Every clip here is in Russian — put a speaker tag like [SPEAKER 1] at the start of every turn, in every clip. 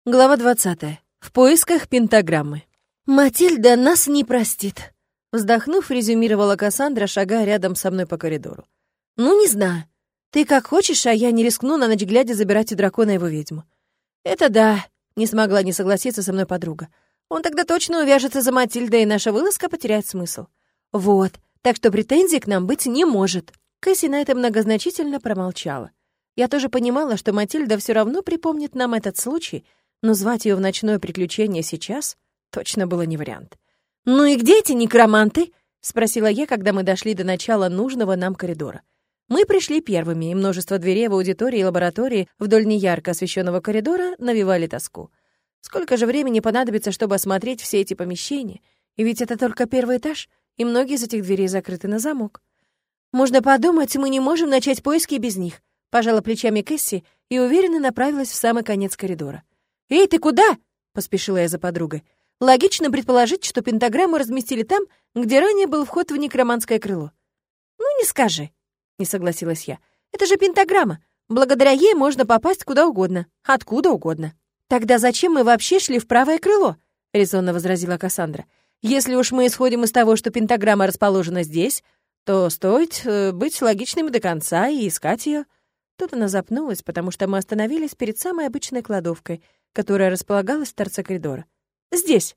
[SPEAKER 1] Глава 20. В поисках пентаграммы. «Матильда нас не простит», — вздохнув, резюмировала Кассандра, шагая рядом со мной по коридору. «Ну, не знаю. Ты как хочешь, а я не рискну на ночь глядя забирать у дракона его ведьму». «Это да», — не смогла не согласиться со мной подруга. «Он тогда точно увяжется за Матильдой, и наша вылазка потеряет смысл». «Вот, так что претензий к нам быть не может». Кэсси на это многозначительно промолчала. Я тоже понимала, что Матильда все равно припомнит нам этот случай, но звать ее в ночное приключение сейчас точно было не вариант. «Ну и где эти некроманты?» — спросила я, когда мы дошли до начала нужного нам коридора. Мы пришли первыми, и множество дверей в аудитории и лаборатории вдоль неярко освещенного коридора навевали тоску. Сколько же времени понадобится, чтобы осмотреть все эти помещения? И ведь это только первый этаж, и многие из этих дверей закрыты на замок. «Можно подумать, мы не можем начать поиски без них», — пожала плечами Кэсси и уверенно направилась в самый конец коридора. «Эй, ты куда?» — поспешила я за подругой. «Логично предположить, что пентаграмму разместили там, где ранее был вход в некроманское крыло». «Ну, не скажи», — не согласилась я. «Это же пентаграмма. Благодаря ей можно попасть куда угодно, откуда угодно». «Тогда зачем мы вообще шли в правое крыло?» — резонно возразила Кассандра. «Если уж мы исходим из того, что пентаграмма расположена здесь, то стоит быть логичными до конца и искать ее». Тут она запнулась, потому что мы остановились перед самой обычной кладовкой, которая располагалась в торце коридора. «Здесь».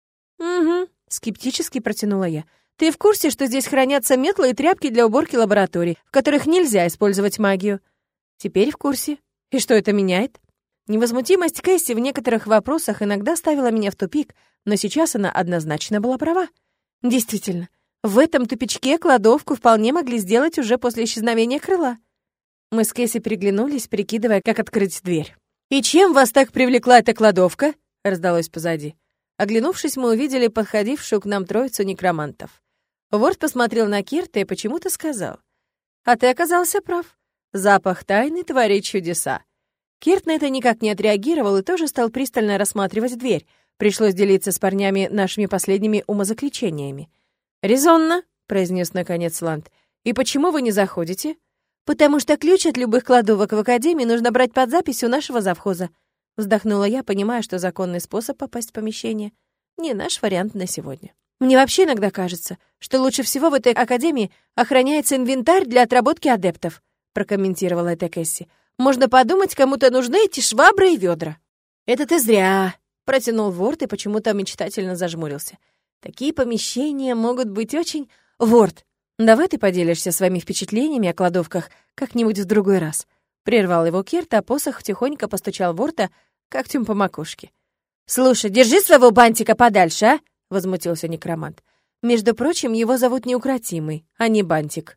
[SPEAKER 1] «Угу», — скептически протянула я. «Ты в курсе, что здесь хранятся метлы и тряпки для уборки лабораторий, в которых нельзя использовать магию?» «Теперь в курсе. И что это меняет?» Невозмутимость Кэсси в некоторых вопросах иногда ставила меня в тупик, но сейчас она однозначно была права. Действительно, в этом тупичке кладовку вполне могли сделать уже после исчезновения крыла. Мы с Кэсси переглянулись, прикидывая, как открыть дверь. «И чем вас так привлекла эта кладовка?» — раздалось позади. Оглянувшись, мы увидели подходившую к нам троицу некромантов. Ворд посмотрел на Кирта и почему-то сказал: «А ты оказался прав. Запах тайны творит чудеса». Кирт на это никак не отреагировал и тоже стал пристально рассматривать дверь. Пришлось делиться с парнями нашими последними умозаключениями. «Резонно», — произнес наконец Ланд. «И почему вы не заходите?» «Потому что ключ от любых кладовок в Академии нужно брать под запись у нашего завхоза», — вздохнула я, понимая, что законный способ попасть в помещение — не наш вариант на сегодня. «Мне вообще иногда кажется, что лучше всего в этой Академии охраняется инвентарь для отработки адептов», — прокомментировала это Кэсси. «Можно подумать, кому-то нужны эти швабры и ведра». «Это ты зря», — протянул Ворд и почему-то мечтательно зажмурился. «Такие помещения могут быть очень...» «Ворд, давай ты поделишься своими впечатлениями о кладовках как-нибудь в другой раз». Прервал его Кирт, а посох тихонько постучал Ворта когтем по макушке. «Слушай, держи своего бантика подальше, а?» — возмутился некромант. «Между прочим, его зовут Неукротимый, а не Бантик.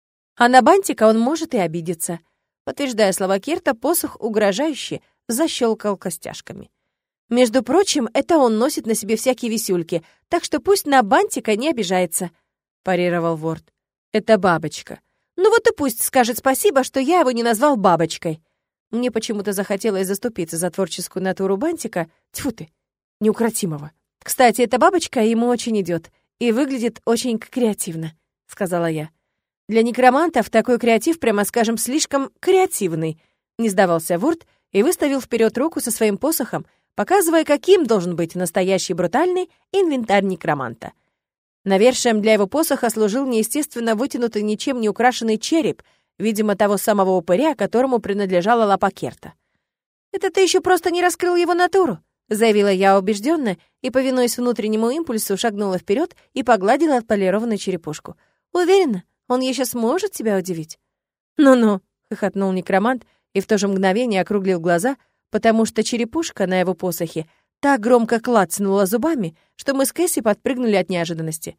[SPEAKER 1] А на Бантика он может и обидеться». Подтверждая слова Кирта, посох угрожающе защелкал костяшками. «Между прочим, это он носит на себе всякие висюльки, так что пусть на Бантика не обижается», — парировал Ворд. «Это бабочка». «Ну вот и пусть скажет спасибо, что я его не назвал бабочкой». Мне почему-то захотелось заступиться за творческую натуру Бантика, тьфу ты, Неукротимого. «Кстати, эта бабочка ему очень идет и выглядит очень креативно», — сказала я. «Для некромантов такой креатив, прямо скажем, слишком креативный», — не сдавался Ворд и выставил вперед руку со своим посохом, показывая, каким должен быть настоящий брутальный инвентарь некроманта. Навершием для его посоха служил неестественно вытянутый, ничем не украшенный череп, видимо, того самого упыря, которому принадлежала лапа Керта. «Это ты еще просто не раскрыл его натуру», — заявила я убежденно и, повинуясь внутреннему импульсу, шагнула вперед и погладила отполированную черепушку. «Уверена, он еще сможет тебя удивить». «Ну-ну», — хохотнул некромант и в то же мгновение округлил глаза, потому что черепушка на его посохе так громко клацнула зубами, что мы с Кэсси подпрыгнули от неожиданности.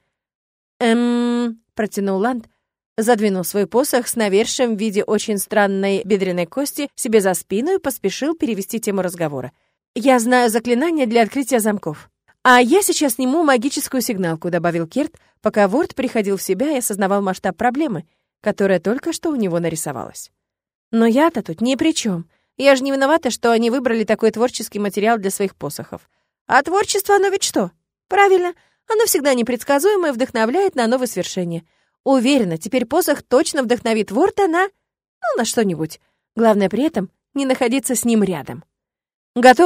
[SPEAKER 1] Протянул Ланд, задвинул свой посох с навершием в виде очень странной бедренной кости себе за спину и поспешил перевести тему разговора. «Я знаю заклинание для открытия замков. А я сейчас сниму магическую сигналку», — добавил Кирт, пока Ворд приходил в себя и осознавал масштаб проблемы, которая только что у него нарисовалась. «Но я-то тут ни при чем. Я же не виновата, что они выбрали такой творческий материал для своих посохов. А творчество, оно ведь что? Правильно, оно всегда непредсказуемо и вдохновляет на новые свершения. Уверена, теперь посох точно вдохновит Ворта на что-нибудь. Главное при этом не находиться с ним рядом». «Готово?»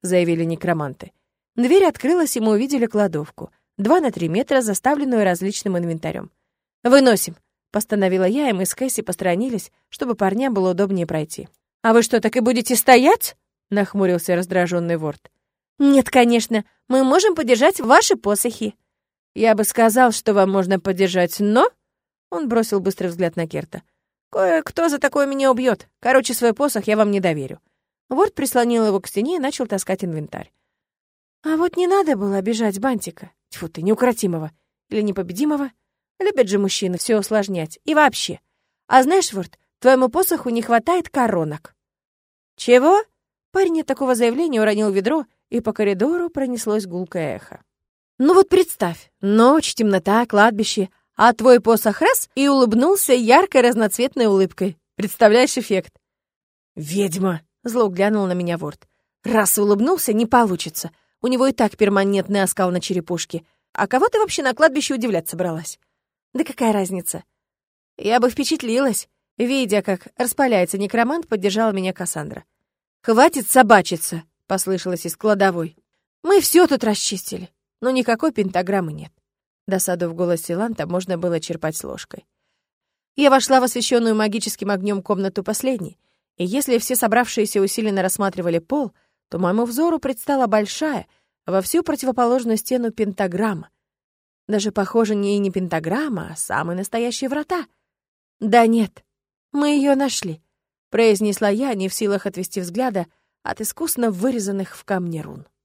[SPEAKER 1] заявили некроманты. Дверь открылась, и мы увидели кладовку. 2 на 3 метра, заставленную различным инвентарем. «Выносим», — постановила я, и мы с Кэсси посторонились, чтобы парням было удобнее пройти. «А вы что, так и будете стоять?» — нахмурился раздраженный Ворд. «Нет, конечно, мы можем подержать ваши посохи». «Я бы сказал, что вам можно подержать, но...» Он бросил быстрый взгляд на Керта. «Кое-кто за такое меня убьет. Короче, свой посох я вам не доверю». Ворд прислонил его к стене и начал таскать инвентарь. «А вот не надо было обижать Бантика. Тьфу ты, неукротимого. Или непобедимого. Любят же мужчины все усложнять. И вообще. А знаешь, Ворд, твоему посоху не хватает коронок». «Чего?» Парень от такого заявления уронил ведро, и по коридору пронеслось гулкое эхо. «Ну вот представь, ночь, темнота, кладбище, а твой посох раз и улыбнулся яркой разноцветной улыбкой. Представляешь эффект?» «Ведьма!» — зло глянул на меня Ворд. «Раз улыбнулся, не получится. У него и так перманентный оскал на черепушке. А кого ты вообще на кладбище удивлять собралась?» «Да какая разница?» «Я бы впечатлилась». Видя, как распаляется некромант, поддержала меня Кассандра. «Хватит собачиться!» — послышалось из кладовой. «Мы все тут расчистили, но никакой пентаграммы нет». Досаду в голосе Ланта можно было черпать с ложкой. Я вошла в освещенную магическим огнем комнату последней, и если все собравшиеся усиленно рассматривали пол, то моему взору предстала большая, во всю противоположную стену пентаграмма. Даже, похоже, не пентаграмма, а самые настоящие врата. «Да нет, мы ее нашли», — произнесла я, не в силах отвести взгляда от искусно вырезанных в камне рун.